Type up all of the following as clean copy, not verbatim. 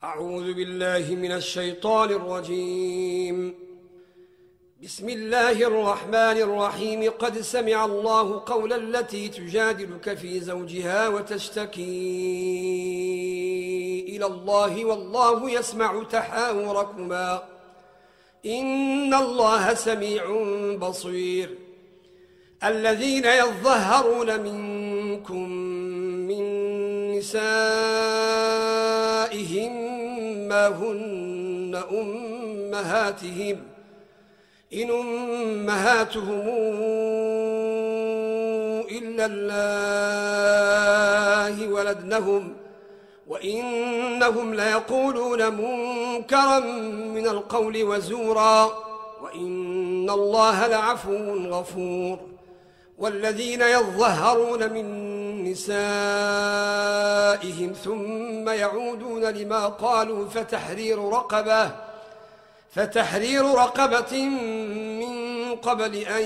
أعوذ بالله من الشيطان الرجيم. بسم الله الرحمن الرحيم. قد سمع الله قول التي تجادلك في زوجها وتشتكي إلى الله والله يسمع تحاوركما إن الله سميع بصير. الذين يظهرون منكم من نسائهم ما هن أمهاتهم إن أمهاتهم إلا الله ولدنهم وإنهم ليقولون منكرا من القول وزورا وإن الله لعفو غفور. والذين يظهرون من نسائهم ثم يعودون لما قالوا فتحرير رقبة من قبل أن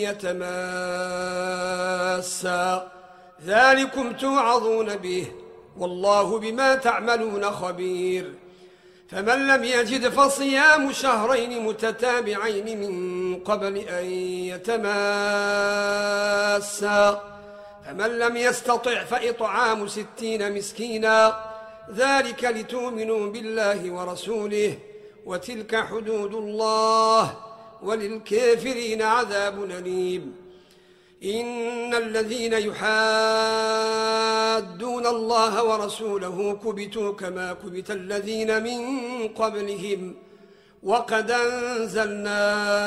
يتماسا ذلكم توعظون به والله بما تعملون خبير. فمن لم يجد فصيام شهرين متتابعين من قبل أن يتماسا فمن لم يستطع فإطعام 60 مسكينا ذلك لتؤمنوا بالله ورسوله وتلك حدود الله وللكافرين عذاب أليم. إن الذين يحادون الله ورسوله كبتوا كما كبت الذين من قبلهم وقد أنزلنا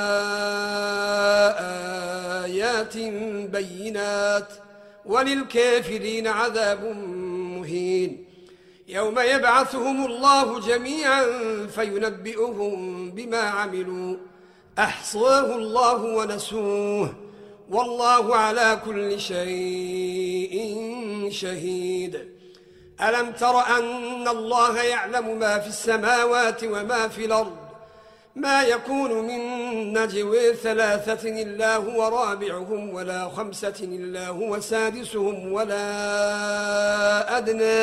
آيات بينات وللكافرين عذاب مهين. يوم يبعثهم الله جميعا فينبئهم بما عملوا أحصاه الله ونسوه والله على كل شيء شهيد. ألم تر أن الله يعلم ما في السماوات وما في الأرض ما يكون من نجوى 3 إلا هو رابعهم ولا 5 إلا هو سادسهم ولا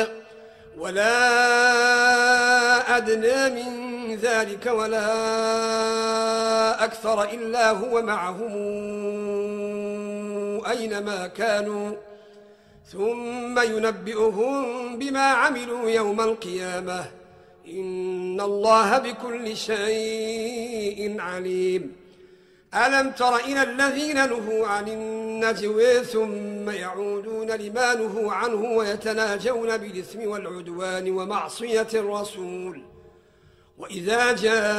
أدنى من ذلك ولا أكثر إلا هو معهم أينما كانوا ثم ينبئهم بما عملوا يوم القيامة إن الله بكل شيء عليم. ألم تر إلى الذين نهوا عن النجوى ثم يعودون لما نهوا عنه ويتناجون بالإثم والعدوان ومعصية الرسول وإذا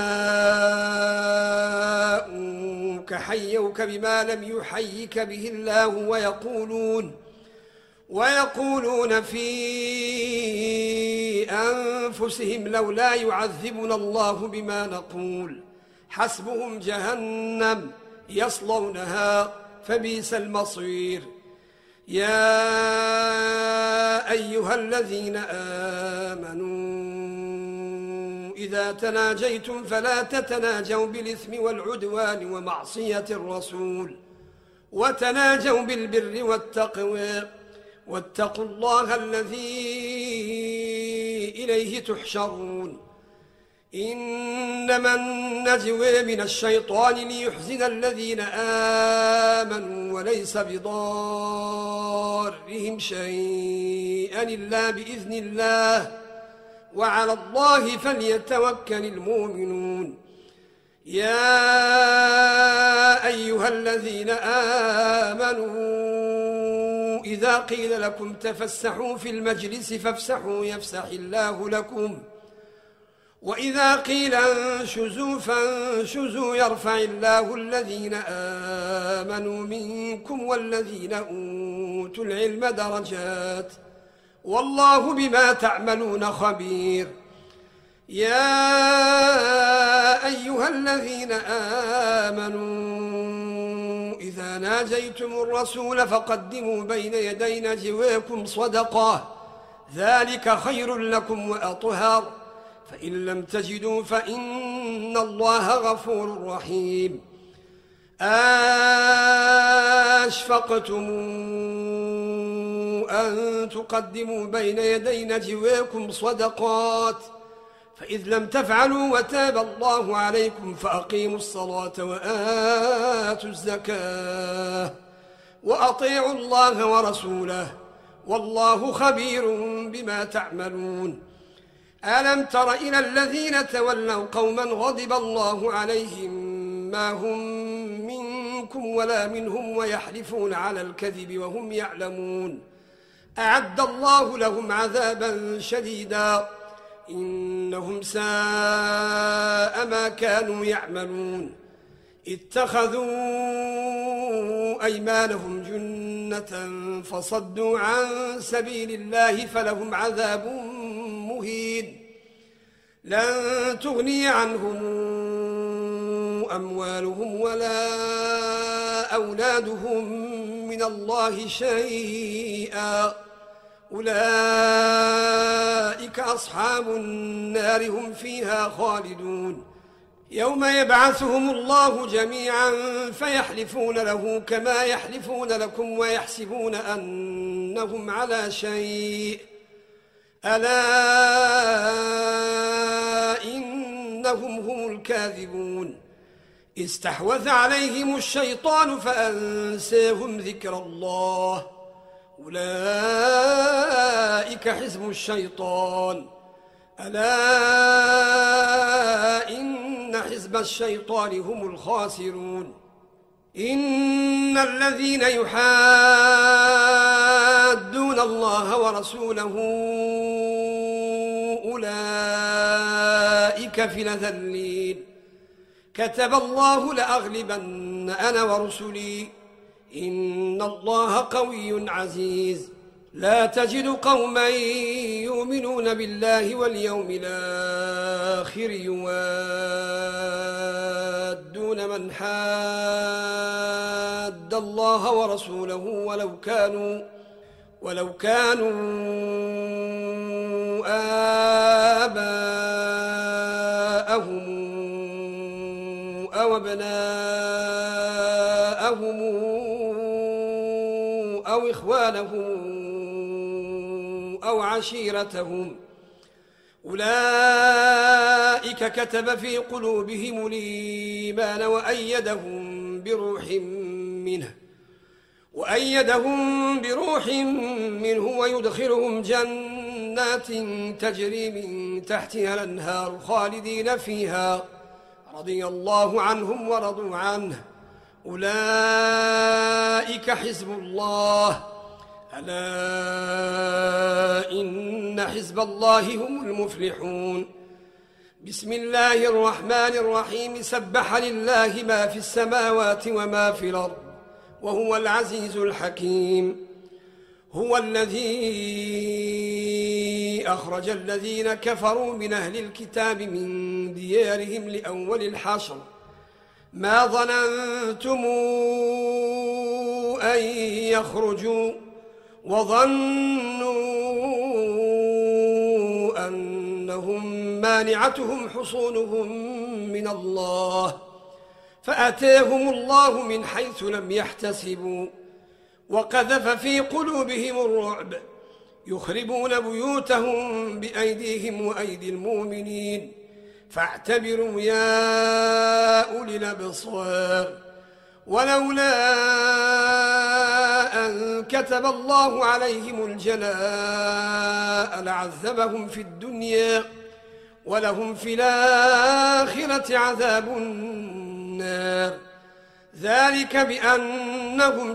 جاءوك حيوك بما لم يحيك به الله ويقولون في أنفسهم لولا يعذبنا الله بما نقول حسبهم جهنم يصلونها فبئس المصير. يا أيها الذين آمنوا إذا تناجيتم فلا تتناجوا بالإثم والعدوان ومعصية الرسول وتناجوا بالبر والتقوى واتقوا الله الذي إليه تحشرون. إنما النجوى من الشيطان ليحزن الذين آمنوا وليس بضارهم شيئا إلا بإذن الله وعلى الله فليتوكل المؤمنون. يا أيها الذين آمنوا إذا قيل لكم تفسحوا في المجلس فافسحوا يفسح الله لكم وإذا قيل انشزوا فانشزوا يرفع الله الذين آمنوا منكم والذين أوتوا العلم درجات والله بما تعملون خبير. يا أيها الذين آمنوا إذا ناجيتم الرسول فقدموا بين يدي نجواكم صدقة ذلك خير لكم وأطهر فإن لم تجدوا فإن الله غفور رحيم. أشفقتم أن تقدموا بين يدي نجواكم صدقات فإذ لم تفعلوا وتاب الله عليكم فأقيموا الصلاة وآتوا الزكاة وأطيعوا الله ورسوله والله خبير بما تعملون. ألم تر إلى الذين تولوا قوما غضب الله عليهم ما هم منكم ولا منهم ويحلفون على الكذب وهم يعلمون أعد الله لهم عذابا شديدا إنهم ساء ما كانوا يعملون. اتخذوا أيمانهم جنة فصدوا عن سبيل الله فلهم عذاب مهين. لن تغني عنهم أموالهم ولا أولادهم من الله شيئا أولئك أصحاب النار هم فيها خالدون. يوم يبعثهم الله جميعا فيحلفون له كما يحلفون لكم ويحسبون أنهم على شيء ألا إنهم هم الكاذبون. استحوذ عليهم الشيطان فأنساهم ذكر الله أولئك حزب الشيطان ألا إن حزب الشيطان هم الخاسرون. إن الذين يحادون الله ورسوله أولئك في الأذلين. كتب الله لأغلبن أنا ورسلي إن الله قوي عزيز. لا تجد قوما يؤمنون بالله واليوم الآخر يوادون من حاد الله ورسوله ولو كانوا آباءهم أو أبناءهم أو إخوانهم أو عشيرتهم أولئك كتب في قلوبهم الإيمان وأيدهم بروح منه ويدخلهم جنات تجري من تحتها الأنهار خالدين فيها رضي الله عنهم ورضوا عنه أولئك حزب الله ألا إن حزب الله هم المفلحون. بسم الله الرحمن الرحيم. سبح لله ما في السماوات وما في الأرض وهو العزيز الحكيم. هو الذي أخرج الذين كفروا من أهل الكتاب من ديارهم لأول الحشر ما ظننتم أن يخرجوا وظنوا أنهم مانعتهم حصونهم من الله فأتاهم الله من حيث لم يحتسبوا وقذف في قلوبهم الرعب يخربون بيوتهم بأيديهم وأيدي المؤمنين فاعتبروا يا أولي الأبصار. ولولا أن كتب الله عليهم الجلاء لعذبهم في الدنيا ولهم في الآخرة عذاب النار ذلك بأنهم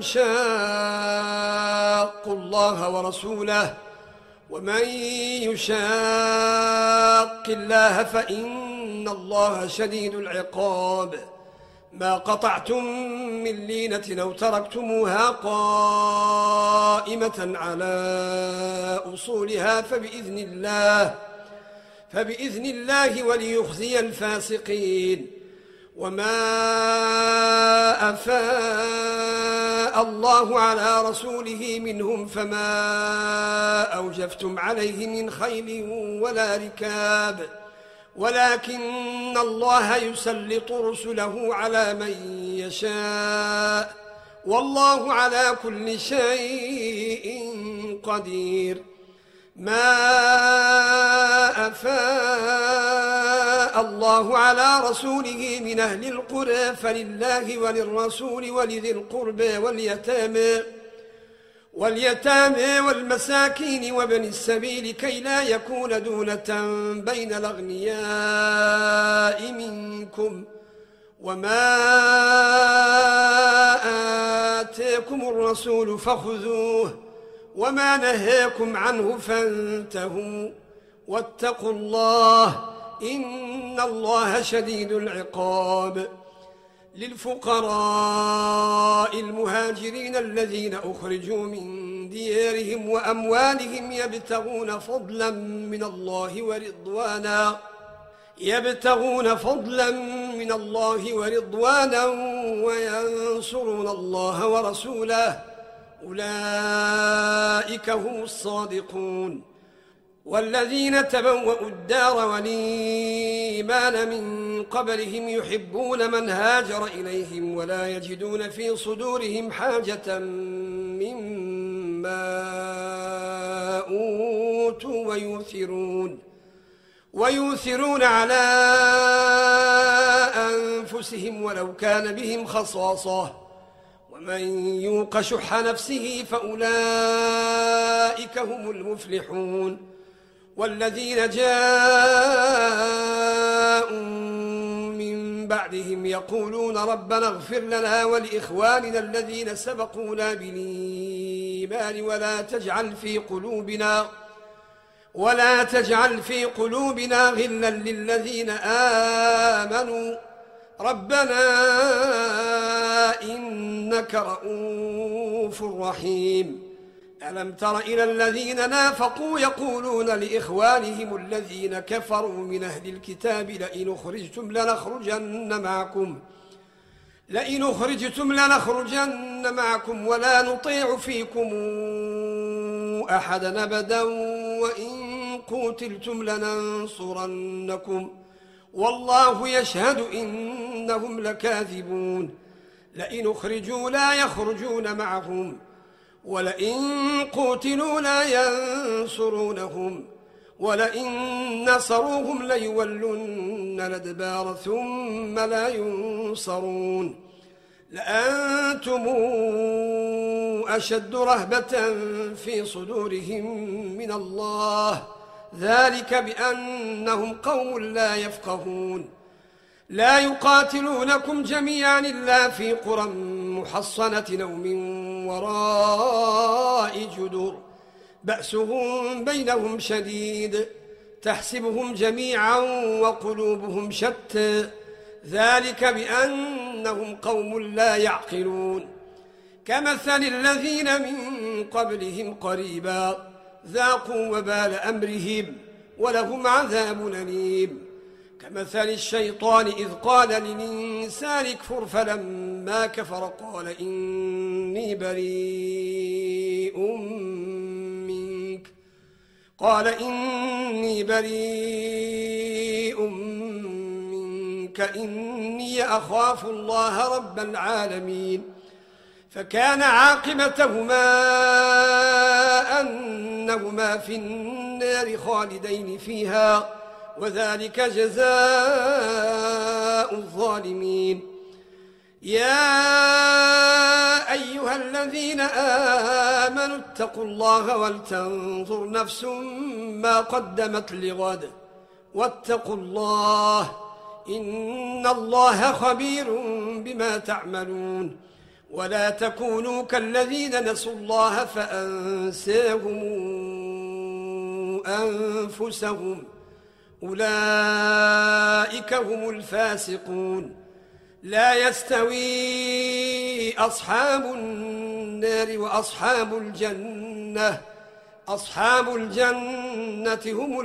شاقوا الله ورسوله ومن يشاق الله فإن الله شديد العقاب. ما قطعتم من لينة أو تركتموها قائمة على أصولها فبإذن الله وليخزي الفاسقين. وما أفاء الله على رسوله منهم فما أوجفتم عليه من خيل ولا ركاب ولكن الله يسلط رسله على من يشاء والله على كل شيء قدير. ما أفاء الله على رسوله من أهل القرى فلله وللرسول ولذي القربى واليتامى والمساكين وابن السبيل كي لا يكون دولة بين الأغنياء منكم وما آتاكم الرسول فخذوه وما نهاكم عنه فانتهوا واتقوا الله إن الله شديد العقاب. للفقراء المهاجرين الذين أخرجوا من ديارهم وأموالهم يبتغون فضلا من الله ورضوانا وينصرون الله ورسوله أولئك هم الصادقون. والذين تبوأوا الدار والإيمان من قبلهم يحبون من هاجر إليهم ولا يجدون في صدورهم حاجة مما أوتوا ويؤثرون على أنفسهم ولو كان بهم خصاصة ومن يوق شح نفسه فأولئك هم المفلحون. والذين جاءوا من بعدهم يقولون ربنا اغفر لنا ولإخواننا الذين سبقونا بالإيمان ولا تجعل في قلوبنا غلا للذين آمنوا ربنا إنك رؤوف رحيم. ألم تر إلى الذين نافقوا يقولون لإخوانهم الذين كفروا من أهل الكتاب لئن أخرجتم لنخرجن معكم ولا نطيع فيكم أحدا أبدا وإن قوتلتم لننصرنكم والله يشهد إنهم لكاذبون. لئن أخرجوا لا يخرجون معهم ولئن قوتلوا لا ينصرونهم ولئن نصروهم ليولن الأدبار ثم لا ينصرون. لأنتم أشد رهبة في صدورهم من الله ذلك بأنهم قوم لا يفقهون. لا يقاتلونكم جميعا إلا في قرى محصنة أو من وراء جدر بأسهم بينهم شديد تحسبهم جميعا وقلوبهم شتى ذلك بأنهم قوم لا يعقلون. كمثل الذين من قبلهم قريبا ذاقوا وبال أمرهم ولهم عذاب أليم. كمثل الشيطان إذ قال للإنسان اكفر فلما كفر قال إني بريء منك إني أخاف الله رب العالمين. فكان عاقبتهما أنهما في النار خالدين فيها وذلك جزاء الظالمين. يا أيها الذين آمنوا اتقوا الله ولتنظر نفس ما قدمت لغد واتقوا الله إن الله خبير بما تعملون. ولا تكونوا كالذين نسوا الله فأنساهم أنفسهم أولئك هم الفاسقون. لا يستوي أصحاب النار وأصحاب الجنة أصحاب الجنة هم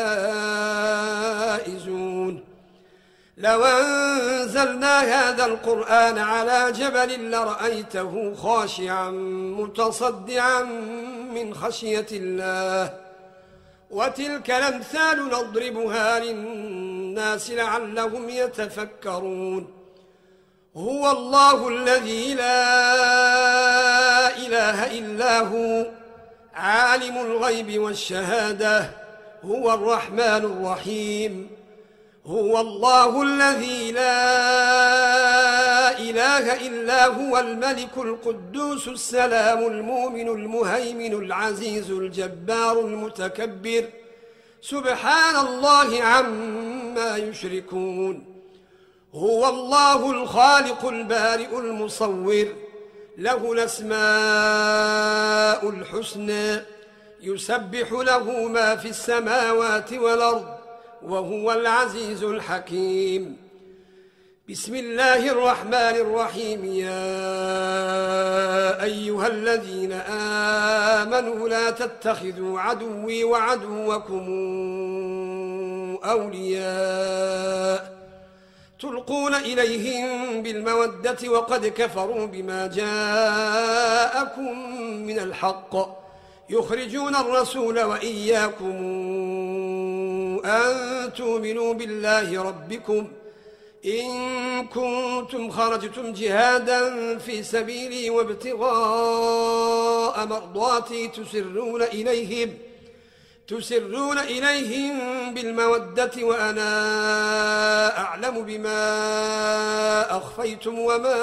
الفائزون. لو أنزلنا هذا القرآن على جبل لرأيته خاشعا متصدعا من خشية الله وتلك الأمثال نضربها للناس لعلهم يتفكرون. هو الله الذي لا إله إلا هو عالم الغيب والشهادة هو الرحمن الرحيم. هو الله الذي لا إله إلا هو الملك القدوس السلام المؤمن المهيمن العزيز الجبار المتكبر سبحان الله عما يشركون. هو الله الخالق البارئ المصور له الأسماء الحسنى يسبح له ما في السماوات والأرض وهو العزيز الحكيم. بسم الله الرحمن الرحيم. يا أيها الذين آمنوا لا تتخذوا عدوي وعدوكم أولياء تلقون إليهم بالمودة وقد كفروا بما جاءكم من الحق يخرجون الرسول وإياكم أن تؤمنوا بالله ربكم إن كنتم خرجتم جهادا في سبيلي وابتغاء مرضاتي تسرون إليهم بالمودة وأنا أعلم بما أخفيتم وما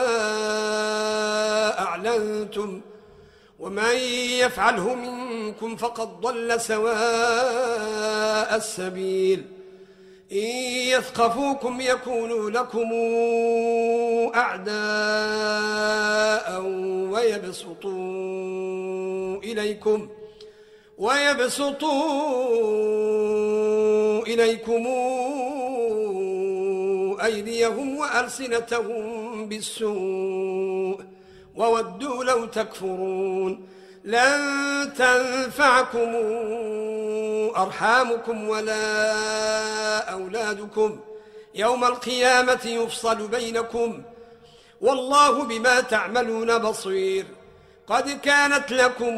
أعلنتم ومن يفعله منكم فقد ضل سواء السبيل. إن يثقفوكم يكونوا لكم أعداء ويبسطوا إليكم أيديهم وألسنتهم بالسوء وودوا لو تكفرون. لن تنفعكم أرحامكم ولا أولادكم يوم القيامة يفصل بينكم والله بما تعملون بصير. قد كانت لكم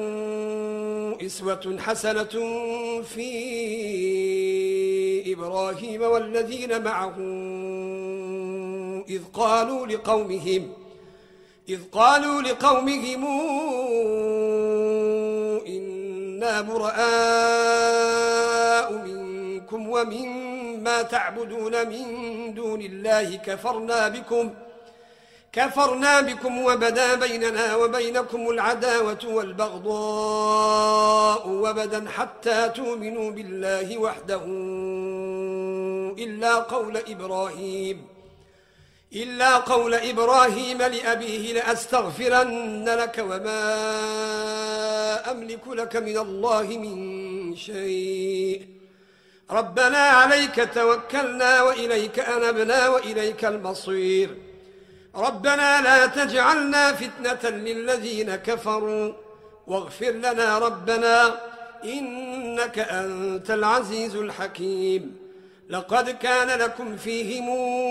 أسوة حسنة في إبراهيم والذين معه إذ قالوا لقومهم إنا براء منكم ومما تعبدون من دون الله كفرنا بكم وبدا بيننا وبينكم العداوة والبغضاء وبدا حتى تؤمنوا بالله وحده إلا قول إبراهيم لأبيه لأستغفرن لك وما أملك لك من الله من شيء ربنا عليك توكلنا وإليك أنبنا وإليك المصير. ربنا لا تجعلنا فتنة للذين كفروا واغفر لنا ربنا إنك أنت العزيز الحكيم. لقد كان لكم فيهم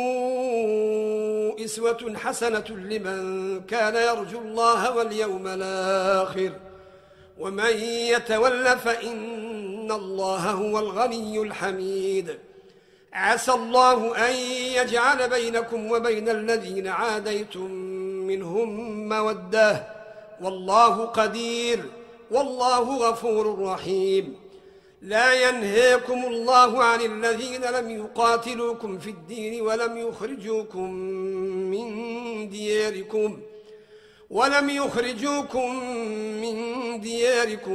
أسوة حسنة لمن كان يرجو الله واليوم الآخر ومن يتول فإن الله هو الغني الحميد. عسى الله أن يجعل بينكم وبين الذين عاديتم منهم مودة والله قدير والله غفور رحيم. لا ينهيكم الله عن الذين لم يقاتلوكم في الدين ولم يخرجوكم من دياركم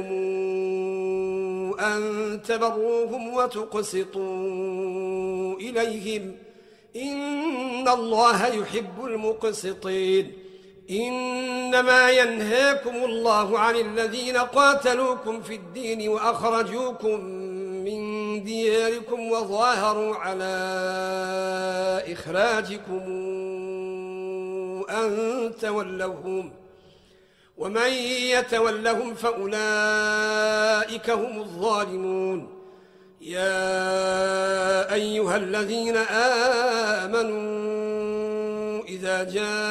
أن تبروهم وتقسطوا إليهم إن الله يحب المقسطين. إنما ينهاكم الله عن الذين قاتلوكم في الدين وأخرجوكم من دياركم وظاهروا على إخراجكم أن تولوهم ومن يتولهم فأولئك هم الظالمون. يا أيها الذين آمنوا إذا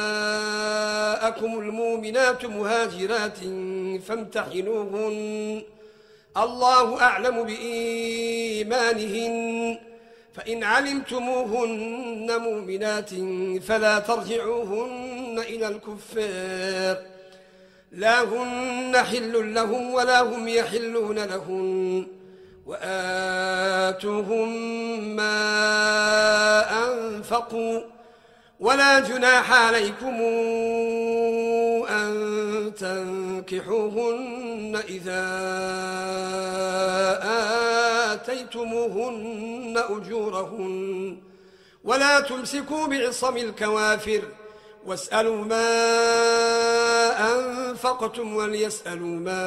جاءكم المؤمنات مهاجرات فامتحنوهن الله أعلم بإيمانهن فإن علمتموهن مؤمنات فلا ترجعوهن إلى الكفار لا هن حل لهم ولا هم يحلون لهن وآتوهم ما أنفقوا ولا جناح عليكم أن تنكحوهن إذا آتيتموهن أجورهن ولا تمسكوا بعصم الكوافر واسألوا ما أنفقتم وليسألوا ما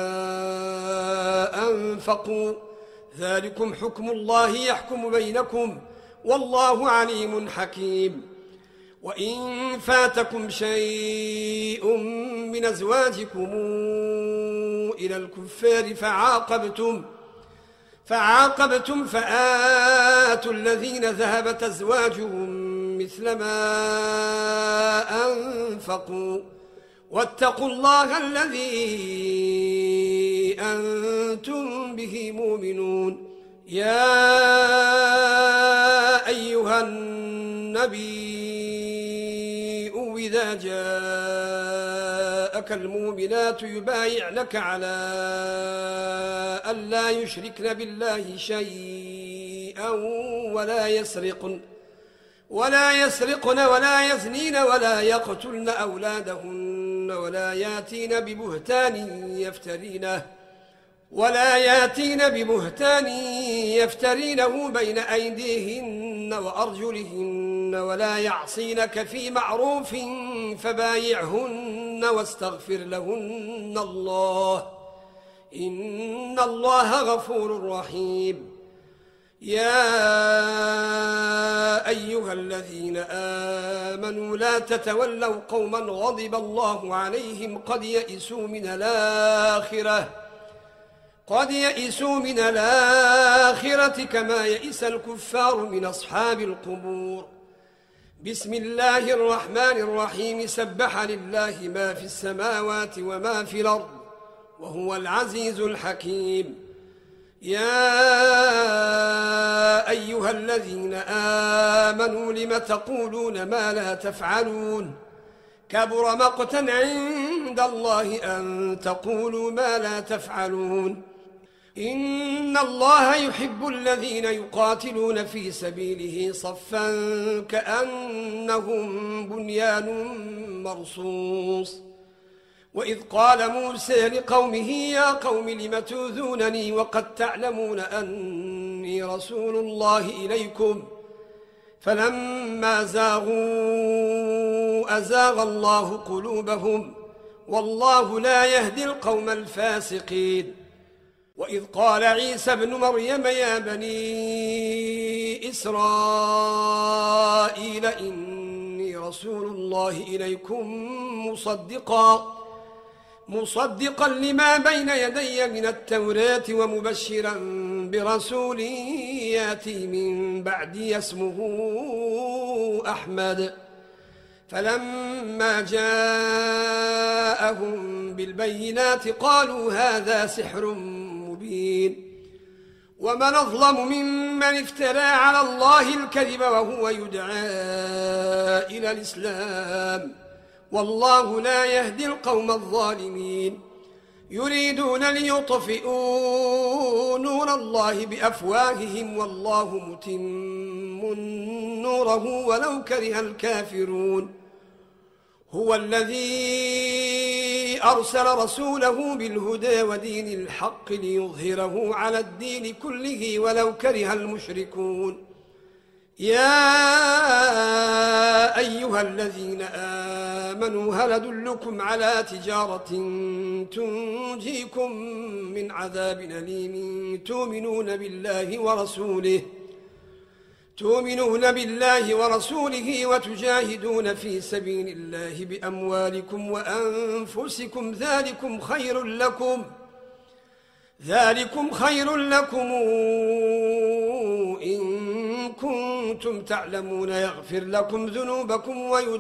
أنفقوا ذلكم حكم الله يحكم بينكم والله عليم حكيم. وإن فاتكم شيء من أزواجكم إلى الكفار فعاقبتم فآتوا الذين ذهبت أزواجهم مثل ما أنفقوا واتقوا الله الذي أنتم به مؤمنون. يا أيها النبي إذا جاءك المؤمنات يبايعنك على ألا يشركن بالله شيئا ولا يسرقن ولا يزنين ولا يقتلن أولادهن ولا ياتين ببهتان يفترينه بين أيديهن وأرجلهن ولا يعصينك في معروف فبايعهن واستغفر لهن الله إن الله غفور رحيم. يا أيها الذين آمنوا لا تتولوا قوما غضب الله عليهم قد يئسوا من الآخرة كما يئس الكفار من أصحاب القبور. بسم الله الرحمن الرحيم سبح لله ما في السماوات وما في الأرض وهو العزيز الحكيم. يا أيها الذين آمنوا لم تقولون ما لا تفعلون كبر مقتا عند الله أن تقولوا ما لا تفعلون. إن الله يحب الذين يقاتلون في سبيله صفا كأنهم بنيان مرصوص. وإذ قال موسى لقومه يا قوم لم تؤذونني وقد تعلمون أني رسول الله إليكم فلما زاغوا أزاغ الله قلوبهم والله لا يهدي القوم الفاسقين. وإذ قال عيسى ابن مريم يا بني إسرائيل إني رسول الله إليكم مصدقا لما بين يدي من التوراة ومبشرا برسول ياتي من بعدي اسمه أحمد. فلما جاءهم بالبينات قالوا هذا سحر مبين. ومن أظلم ممن افترى على الله الكذب وهو يدعى إلى الإسلام والله لا يهدي القوم الظالمين. يريدون ليطفئوا نور الله بأفواههم والله متم نوره ولو كره الكافرون. هو الذي أرسل رسوله بالهدى ودين الحق ليظهره على الدين كله ولو كره المشركون. يا أيها الذين آمنوا هل أدلكم على تجارة تنجيكم من عذاب أليم تؤمنون بالله ورسوله وتجاهدون في سبيل الله بأموالكم وأنفسكم ذلكم خير لكم إن كنتم تعلمون يغفر لكم ذنوبكم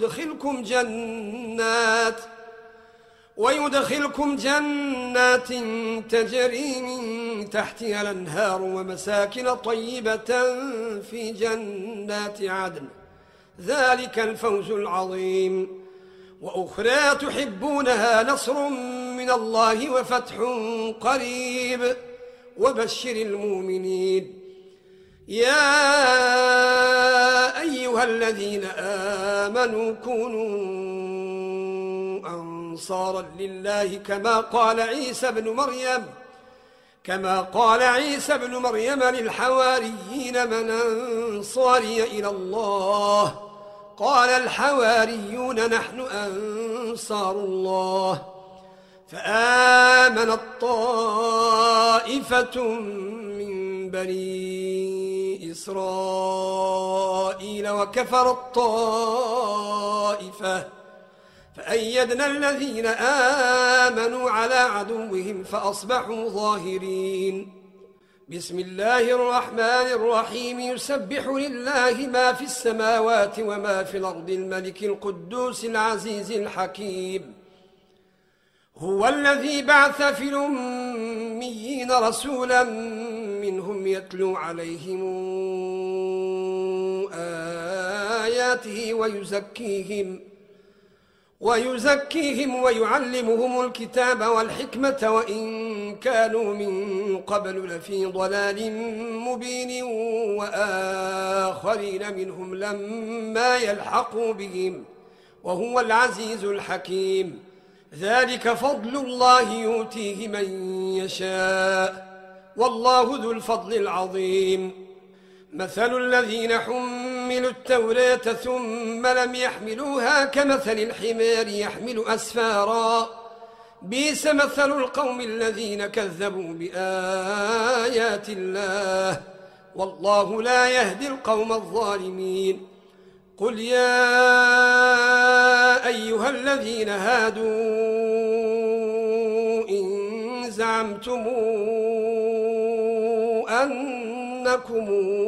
ويدخلكم جنات تجري من تحتها الأنهار ومساكن طيبة في جنات عدن ذلك الفوز العظيم. وأخرى تحبونها نصر من الله وفتح قريب وبشر المؤمنين. يا أيها الذين آمنوا كونوا أنصارا لله كما قال عيسى بن مريم للحواريين من أنصاري إلى الله؟ قال الحواريون نحن أنصار الله. فآمنت طائفة من بني إسرائيل وكفرت طائفة فأيدنا الذين آمنوا على عدوهم فأصبحوا ظاهرين. بسم الله الرحمن الرحيم. يسبح لله ما في السماوات وما في الأرض الملك القدوس العزيز الحكيم. هو الذي بعث في الأميين رسولا منهم يتلو عليهم آياته ويزكيهم ويعلمهم الكتاب والحكمة وإن كانوا من قبل لفي ضلال مبين وآخرين منهم لما يلحقوا بهم وهو العزيز الحكيم. ذلك فضل الله يؤتيه من يشاء والله ذو الفضل العظيم. مثل الذين حملوا التوراة ثم لم يحملوها كمثل الحمار يحمل أسفارا بئس مثل القوم الذين كذبوا بآيات الله والله لا يهدي القوم الظالمين. قل يا أيها الذين هادوا إن زعمتم أنكم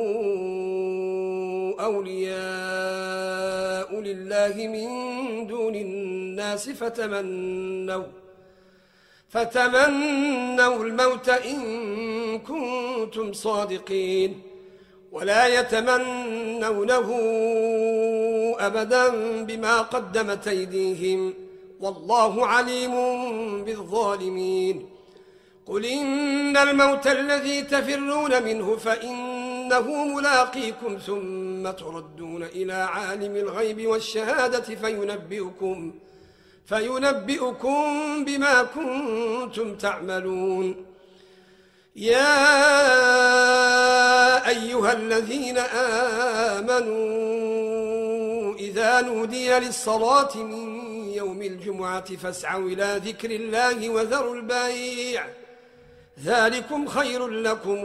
أولياء لله من دون الناس فتمنوا الموت إن كنتم صادقين ولا يتمنونه أبدا بما قدمت أيديهم والله عليم بالظالمين. قل إن الموت الذي تفرون منه فإنه ملاقيكم ثم تردون إلى عالم الغيب والشهادة فينبئكم بما كنتم تعملون. يا أيها الذين آمنوا إذا نودي للصلاة من يوم الجمعة فاسعوا إلى ذكر الله وذروا البيع ذلكم خير لكم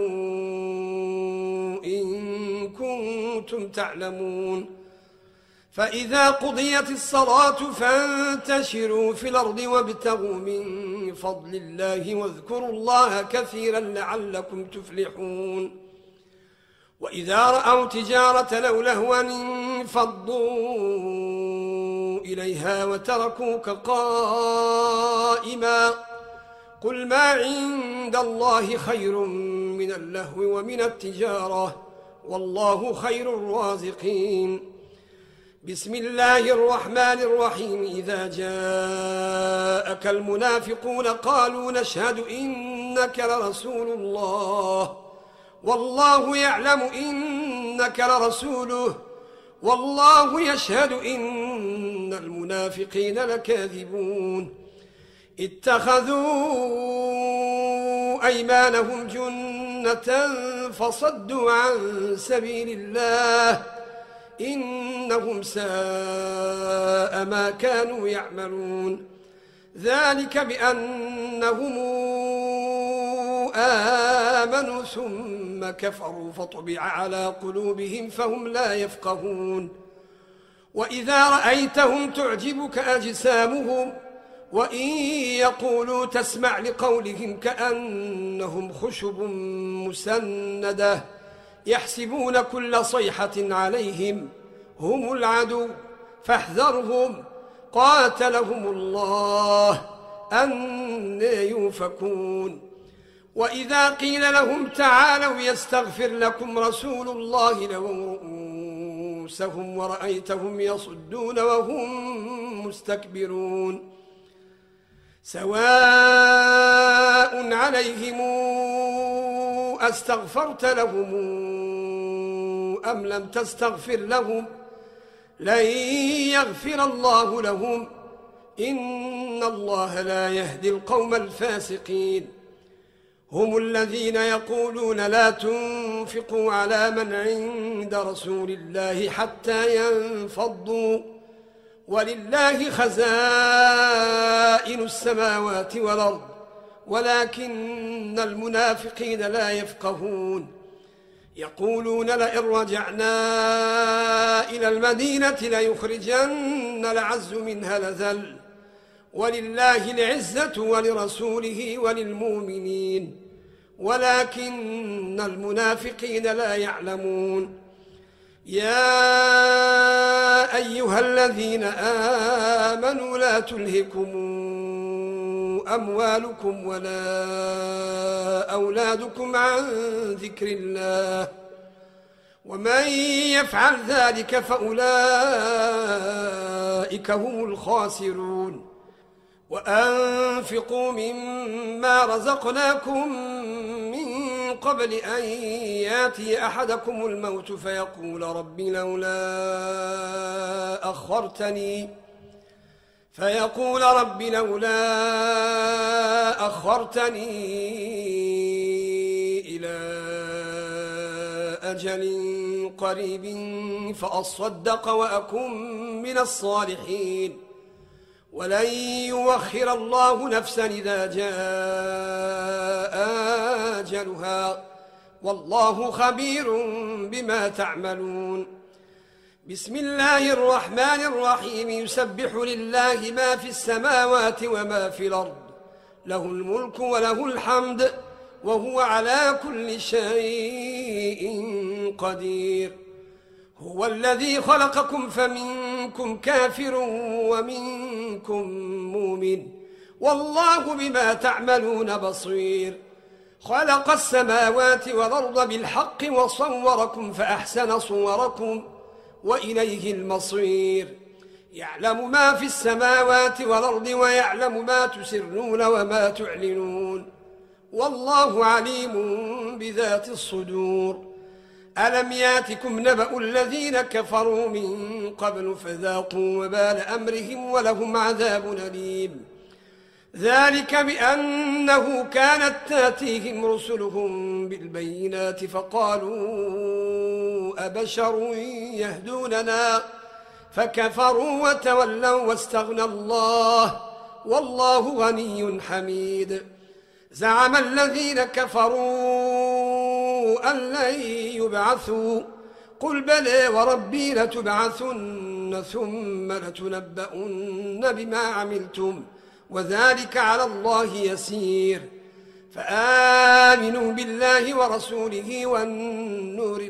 إن كنتم تعلمون. فإذا قضيت الصلاة فانتشروا في الأرض وابتغوا من فضل الله واذكروا الله كثيرا لعلكم تفلحون. وإذا رأوا تجارة أو لهوا انفضوا إليها وتركوك قائما قل ما عند الله خير من اللهو ومن التجارة والله خير الرازقين. بسم الله الرحمن الرحيم. إذا جاءك المنافقون قالوا نشهد إنك لرسول الله والله يعلم إنك لرسوله والله يشهد إن المنافقين لكاذبون. اتخذوا أيمانهم جنة فصدوا عن سبيل الله إنهم ساء ما كانوا يعملون. ذلك بأنهم آمنوا ثم كفروا فطبع على قلوبهم فهم لا يفقهون. وإذا رأيتهم تعجبك أجسامهم وإن يقولوا تسمع لقولهم كأنهم خشب مسندة يحسبون كل صيحة عليهم هم العدو فاحذرهم قاتلهم الله أنى يؤفكون. وإذا قيل لهم تعالوا يستغفر لكم رسول الله لووا رؤوسهم ورأيتهم يصدون وهم مستكبرون. سواء عليهم أستغفرت لهم أم لم تستغفر لهم لن يغفر الله لهم إن الله لا يهدي القوم الفاسقين هم الذين يقولون لا تنفقوا على من عند رسول الله حتى ينفضوا ولله خزائن السماوات والأرض ولكن المنافقين لا يفقهون يقولون لئن رجعنا إلى المدينة ليخرجن الأعز منها الأذل ولله العزة ولرسوله وللمؤمنين ولكن المنافقين لا يعلمون يا أيها الذين آمنوا لا تلهكم أموالكم ولا أولادكم عن ذكر الله ومن يفعل ذلك فأولئك هم الخاسرون وأنفقوا مما رزقناكم من قبل أن ياتي أحدكم الموت فيقول رب لولا أخرتني إلى أجل قريب فأصدق وأكن من الصالحين ولن يؤخر الله نفسا إذا جاء أجلها والله خبير بما تعملون بسم الله الرحمن الرحيم يسبح لله ما في السماوات وما في الأرض له الملك وله الحمد وهو على كل شيء قدير هو الذي خلقكم فمنكم كافر ومنكم مؤمن والله بما تعملون بصير خلق السماوات والأرض بالحق وصوركم فأحسن صوركم وإليه المصير يعلم ما في السماوات والأرض ويعلم ما تسرون وما تعلنون والله عليم بذات الصدور ألم ياتكم نبأ الذين كفروا من قبل فذاقوا وبال أمرهم ولهم عذاب أليم ذلك بأنه كانت تاتيهم رسلهم بالبينات فقالوا أبشر يهدوننا فكفروا وتولوا واستغنى الله والله غني حميد زعم الذين كفروا أن لن يبعثوا قل بلى وربي لتبعثن ثم لتنبؤن بما عملتم وذلك على الله يسير فآمنوا بالله ورسوله والنور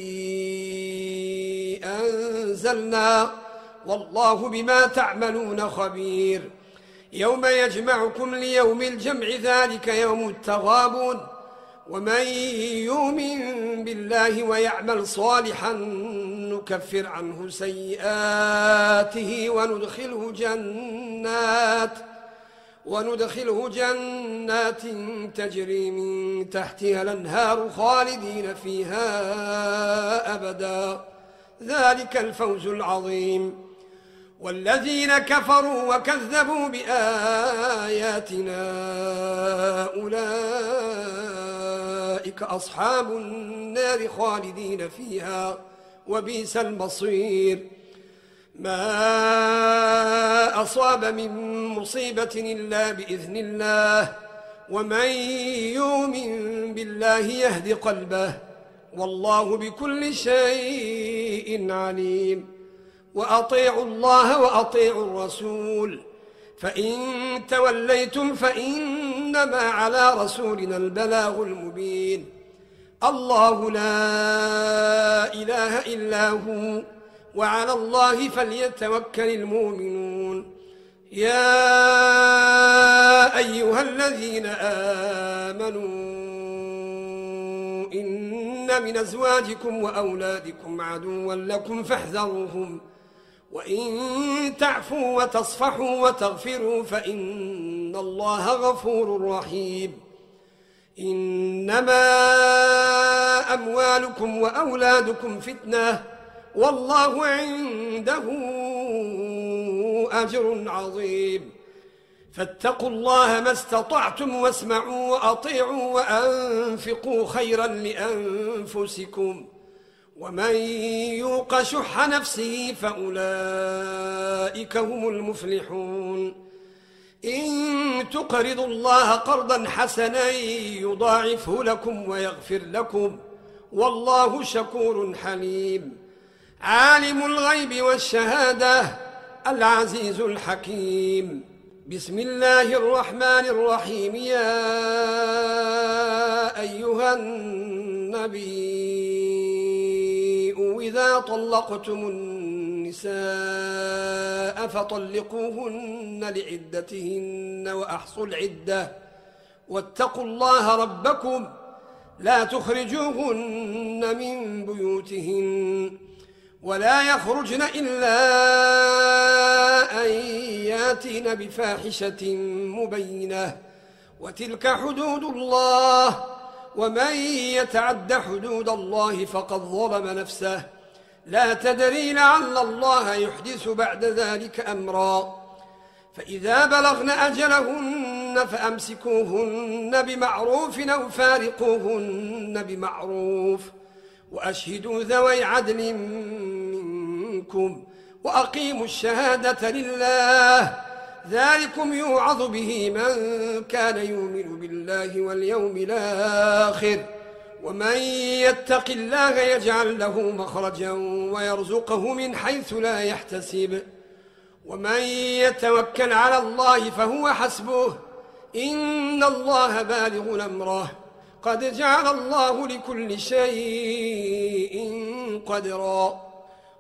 الذي أنزلنا والله بما تعملون خبير يوم يجمعكم ليوم الجمع ذلك يوم التغابن ومن يؤمن بالله ويعمل صالحا نكفر عنه سيئاته وندخله جنات تجري من تحتها الأنهار خالدين فيها أبدا ذلك الفوز العظيم والذين كفروا وكذبوا بآياتنا أولئك أصحاب النار خالدين فيها وبئس المصير ما أصاب من مصيبة إلا بإذن الله ومن يؤمن بالله يهد قلبه والله بكل شيء عليم وأطيعوا الله وأطيعوا الرسول فإن توليتم فإنما على رسولنا البلاغ المبين الله لا إله إلا هو وعلى الله فليتوكل المؤمنون يا أيها الذين آمنوا إن من أزواجكم وأولادكم عدوا لكم فاحذروهم وإن تعفوا وتصفحوا وتغفروا فإن الله غفور رحيم إنما أموالكم وأولادكم فتنة والله عنده أجر عظيم فاتقوا الله ما استطعتم واسمعوا وأطيعوا وأنفقوا خيرا لأنفسكم ومن يوق شح نفسه فأولئك هم المفلحون إن تقرضوا الله قرضا حسنا يضاعفه لكم ويغفر لكم والله شكور حليم عالم الغيب والشهادة العزيز الحكيم بسم الله الرحمن الرحيم يا أيها النبي إذا طلقتم النساء فطلقوهن لعدتهن وأحصوا العدة واتقوا الله ربكم لا تخرجوهن من بيوتهن ولا يخرجن إلا أن ياتين بفاحشة مبينة وتلك حدود الله ومن يتعد حدود الله فقد ظلم نفسه لا تدري لعل الله يحدث بعد ذلك أمرا فإذا بلغن أجلهن فأمسكوهن بمعروف أو فارقوهن بمعروف وأشهدوا ذوي عدل منكم وأقيموا الشهادة لله ذلكم يوعظ به من كان يؤمن بالله واليوم الآخر ومن يتق الله يجعل له مخرجا ويرزقه من حيث لا يحتسب ومن يتوكل على الله فهو حسبه إن الله بالغ أمره قد جعل الله لكل شيء قدرا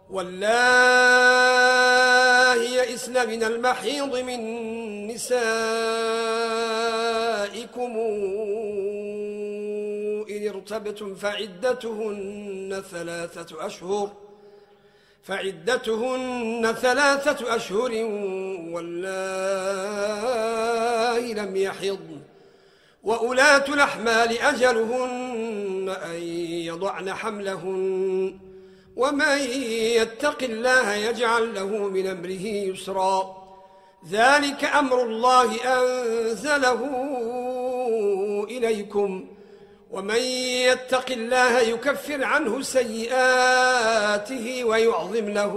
واللائي يئسن من المحيض من نسائكم إن ارتبتم فعدتهن ثلاثة أشهر واللائي لم يحضن وأولاة الأحمال أجلهن أن يضعن حملهن ومن يتق الله يجعل له من أمره يسرا ذلك أمر الله أنزله إليكم ومن يتق الله يكفر عنه سيئاته ويعظم له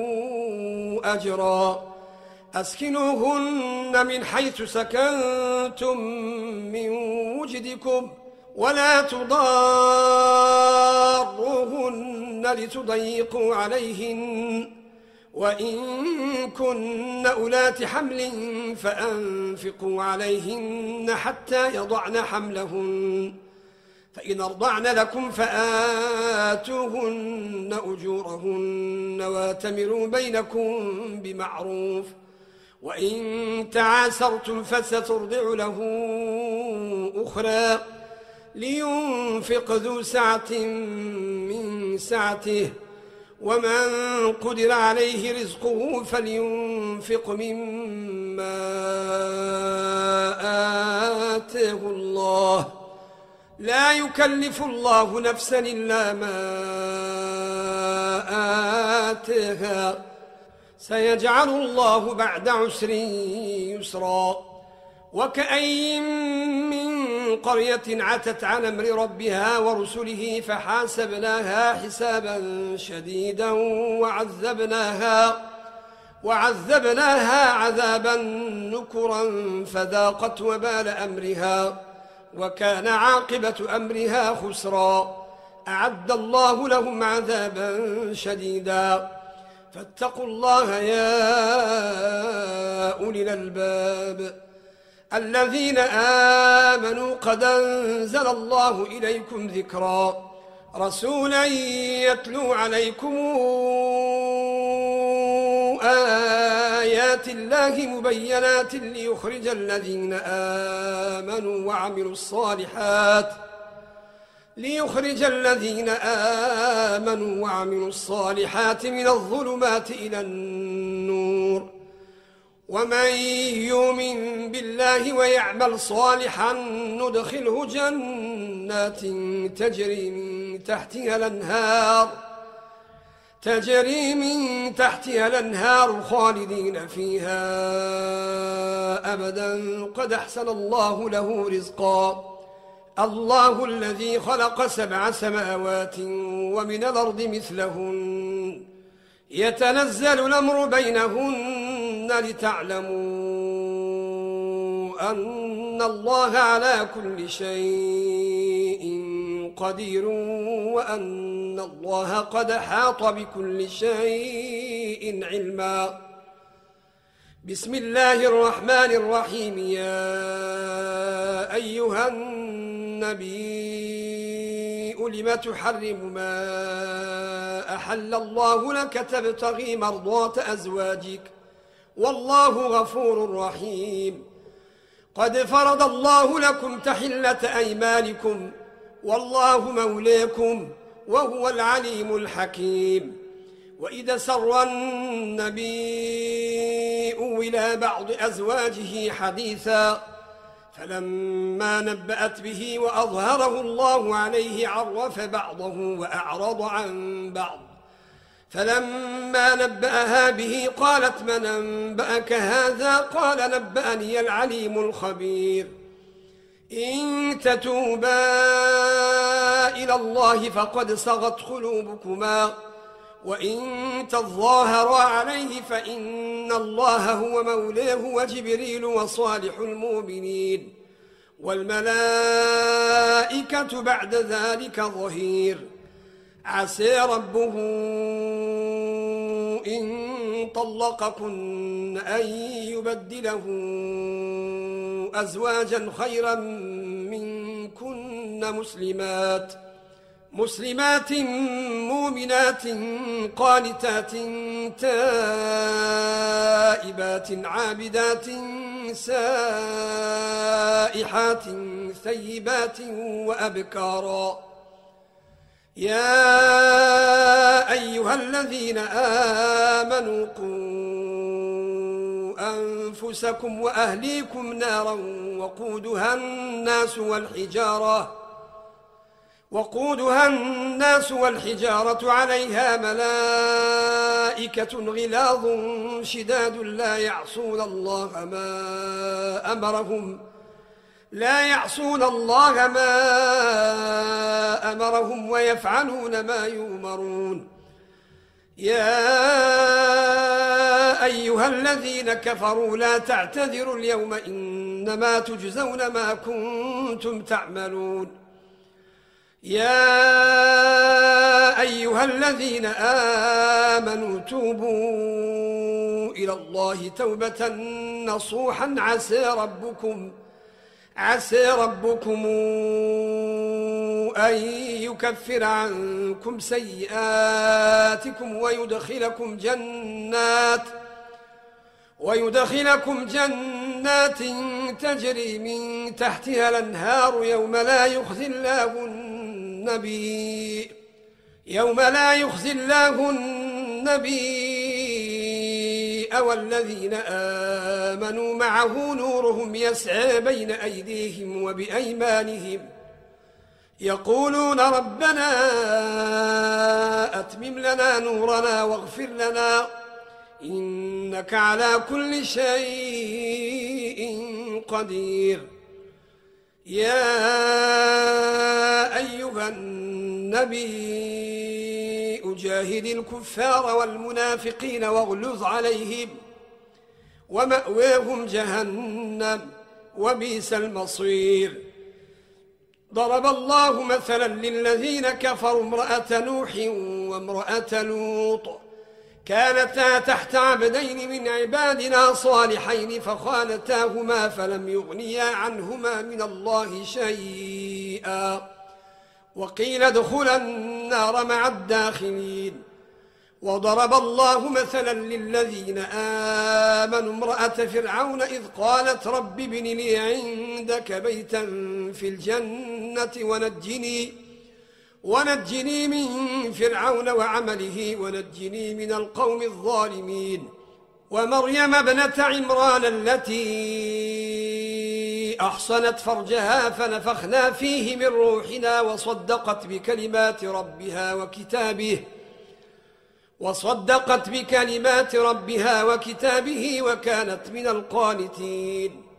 أجرا أسكنوهن من حيث سكنتم من وجدكم ولا تضاروهن لتضيقوا عليهن وإن كن أولات حمل فأنفقوا عليهن حتى يضعن حملهن فإن أرضعن لكم فآتوهن أجورهن واتمروا بينكم بمعروف وإن تعاسرتم فسترضع له أخرى لينفق ذو سعة من سعته ومن قدر عليه رزقه فلينفق مما آتاه الله لا يكلف الله نفسا إلا ما آتاها سيجعل الله بعد عسر يسرا وكأي من قرية عتت عن أمر ربها ورسله فحاسبناها حسابا شديدا وعذبناها عذابا نكرا فذاقت وبال أمرها وكان عاقبة أمرها خسرا أعد الله لهم عذابا شديدا فاتقوا الله يا أولي الألباب الذين آمنوا قد أنزل الله إليكم ذكرا رسولا يتلو عليكم آيات الله مبينات ليخرج الذين آمنوا وعملوا الصالحات من الظلمات إلى النور ومن يؤمن بالله ويعمل صالحا ندخله جنات تجري من تحتها الأنهار خالدين فيها أبدا قد أحسن الله له رزقا الله الذي خلق 7 سماوات ومن الأرض مثلهن يتنزل الأمر بينهن لتعلموا أن الله على كل شيء قدير وأن الله قد حاط بكل شيء علما. بسم الله الرحمن الرحيم. يا أيها النبي لم تحرم ما أحل الله لك تبتغي مرضات أزواجك والله غفور رحيم. قد فرض الله لكم تحلة أيمانكم والله مولاكم وهو العليم الحكيم. وإذا سر النبي إلى بعض أزواجه حديثا فلما نبأت به وأظهره الله عليه عرف بعضه وأعرض عن بعض فلما نبأها به قالت من أنبأك هذا قال نبأني العليم الخبير. إن تتوبا إلى الله فقد صغت قلوبكما وإن تظاهرا عليه فإن الله هو مولاه وجبريل وصالح المؤمنين والملائكة بعد ذلك ظهير. عسى ربه إن طلقكن أن يبدله أزواجا خيرا منكن مسلمات مؤمنات قانتات تائبات عابدات سائحات ثيبات وأبكارا. يا أيها الذين آمنوا قوا أنفسكم وأهليكم نارا وقودها الناس والحجارة عليها ملائكة غلاظ شداد لا يعصون الله ما أمرهم ويفعلون ما يؤمرون. يا أيها الذين كفروا لا تعتذروا اليوم إنما تجزون ما كنتم تعملون. يا أيها الذين آمنوا توبوا إلى الله توبة نصوحا عسى ربكم أن يكفر عنكم سيئاتكم ويدخلكم جنات تجري من تحتها الأنهار يوم لا يخزي الله النبي والذين آمنوا معه نورهم يسعى بين أيديهم وبأيمانهم يقولون ربنا أتمم لنا نورنا واغفر لنا إنك على كل شيء قدير. يا أيها النبي جاهد الكفار والمنافقين واغلظ عليهم ومأواهم جهنم وبئس المصير. ضرب الله مثلا للذين كفروا امرأة نوح وامرأة لوط كانتا تحت عبدين من عبادنا صالحين فخانتاهما فلم يغنيا عنهما من الله شيئا وقيل ادخلا النار مع الداخلين. وضرب الله مثلا للذين آمنوا امرأة فرعون إذ قالت رب ابن لي عندك بيتا في الجنة ونجني من فرعون وعمله ونجني من القوم الظالمين. ومريم ابنة عمران التي أحصنت فرجها فنفخنا فيه من روحنا وصدقت بكلمات ربها وكتابه وكانت من القانتين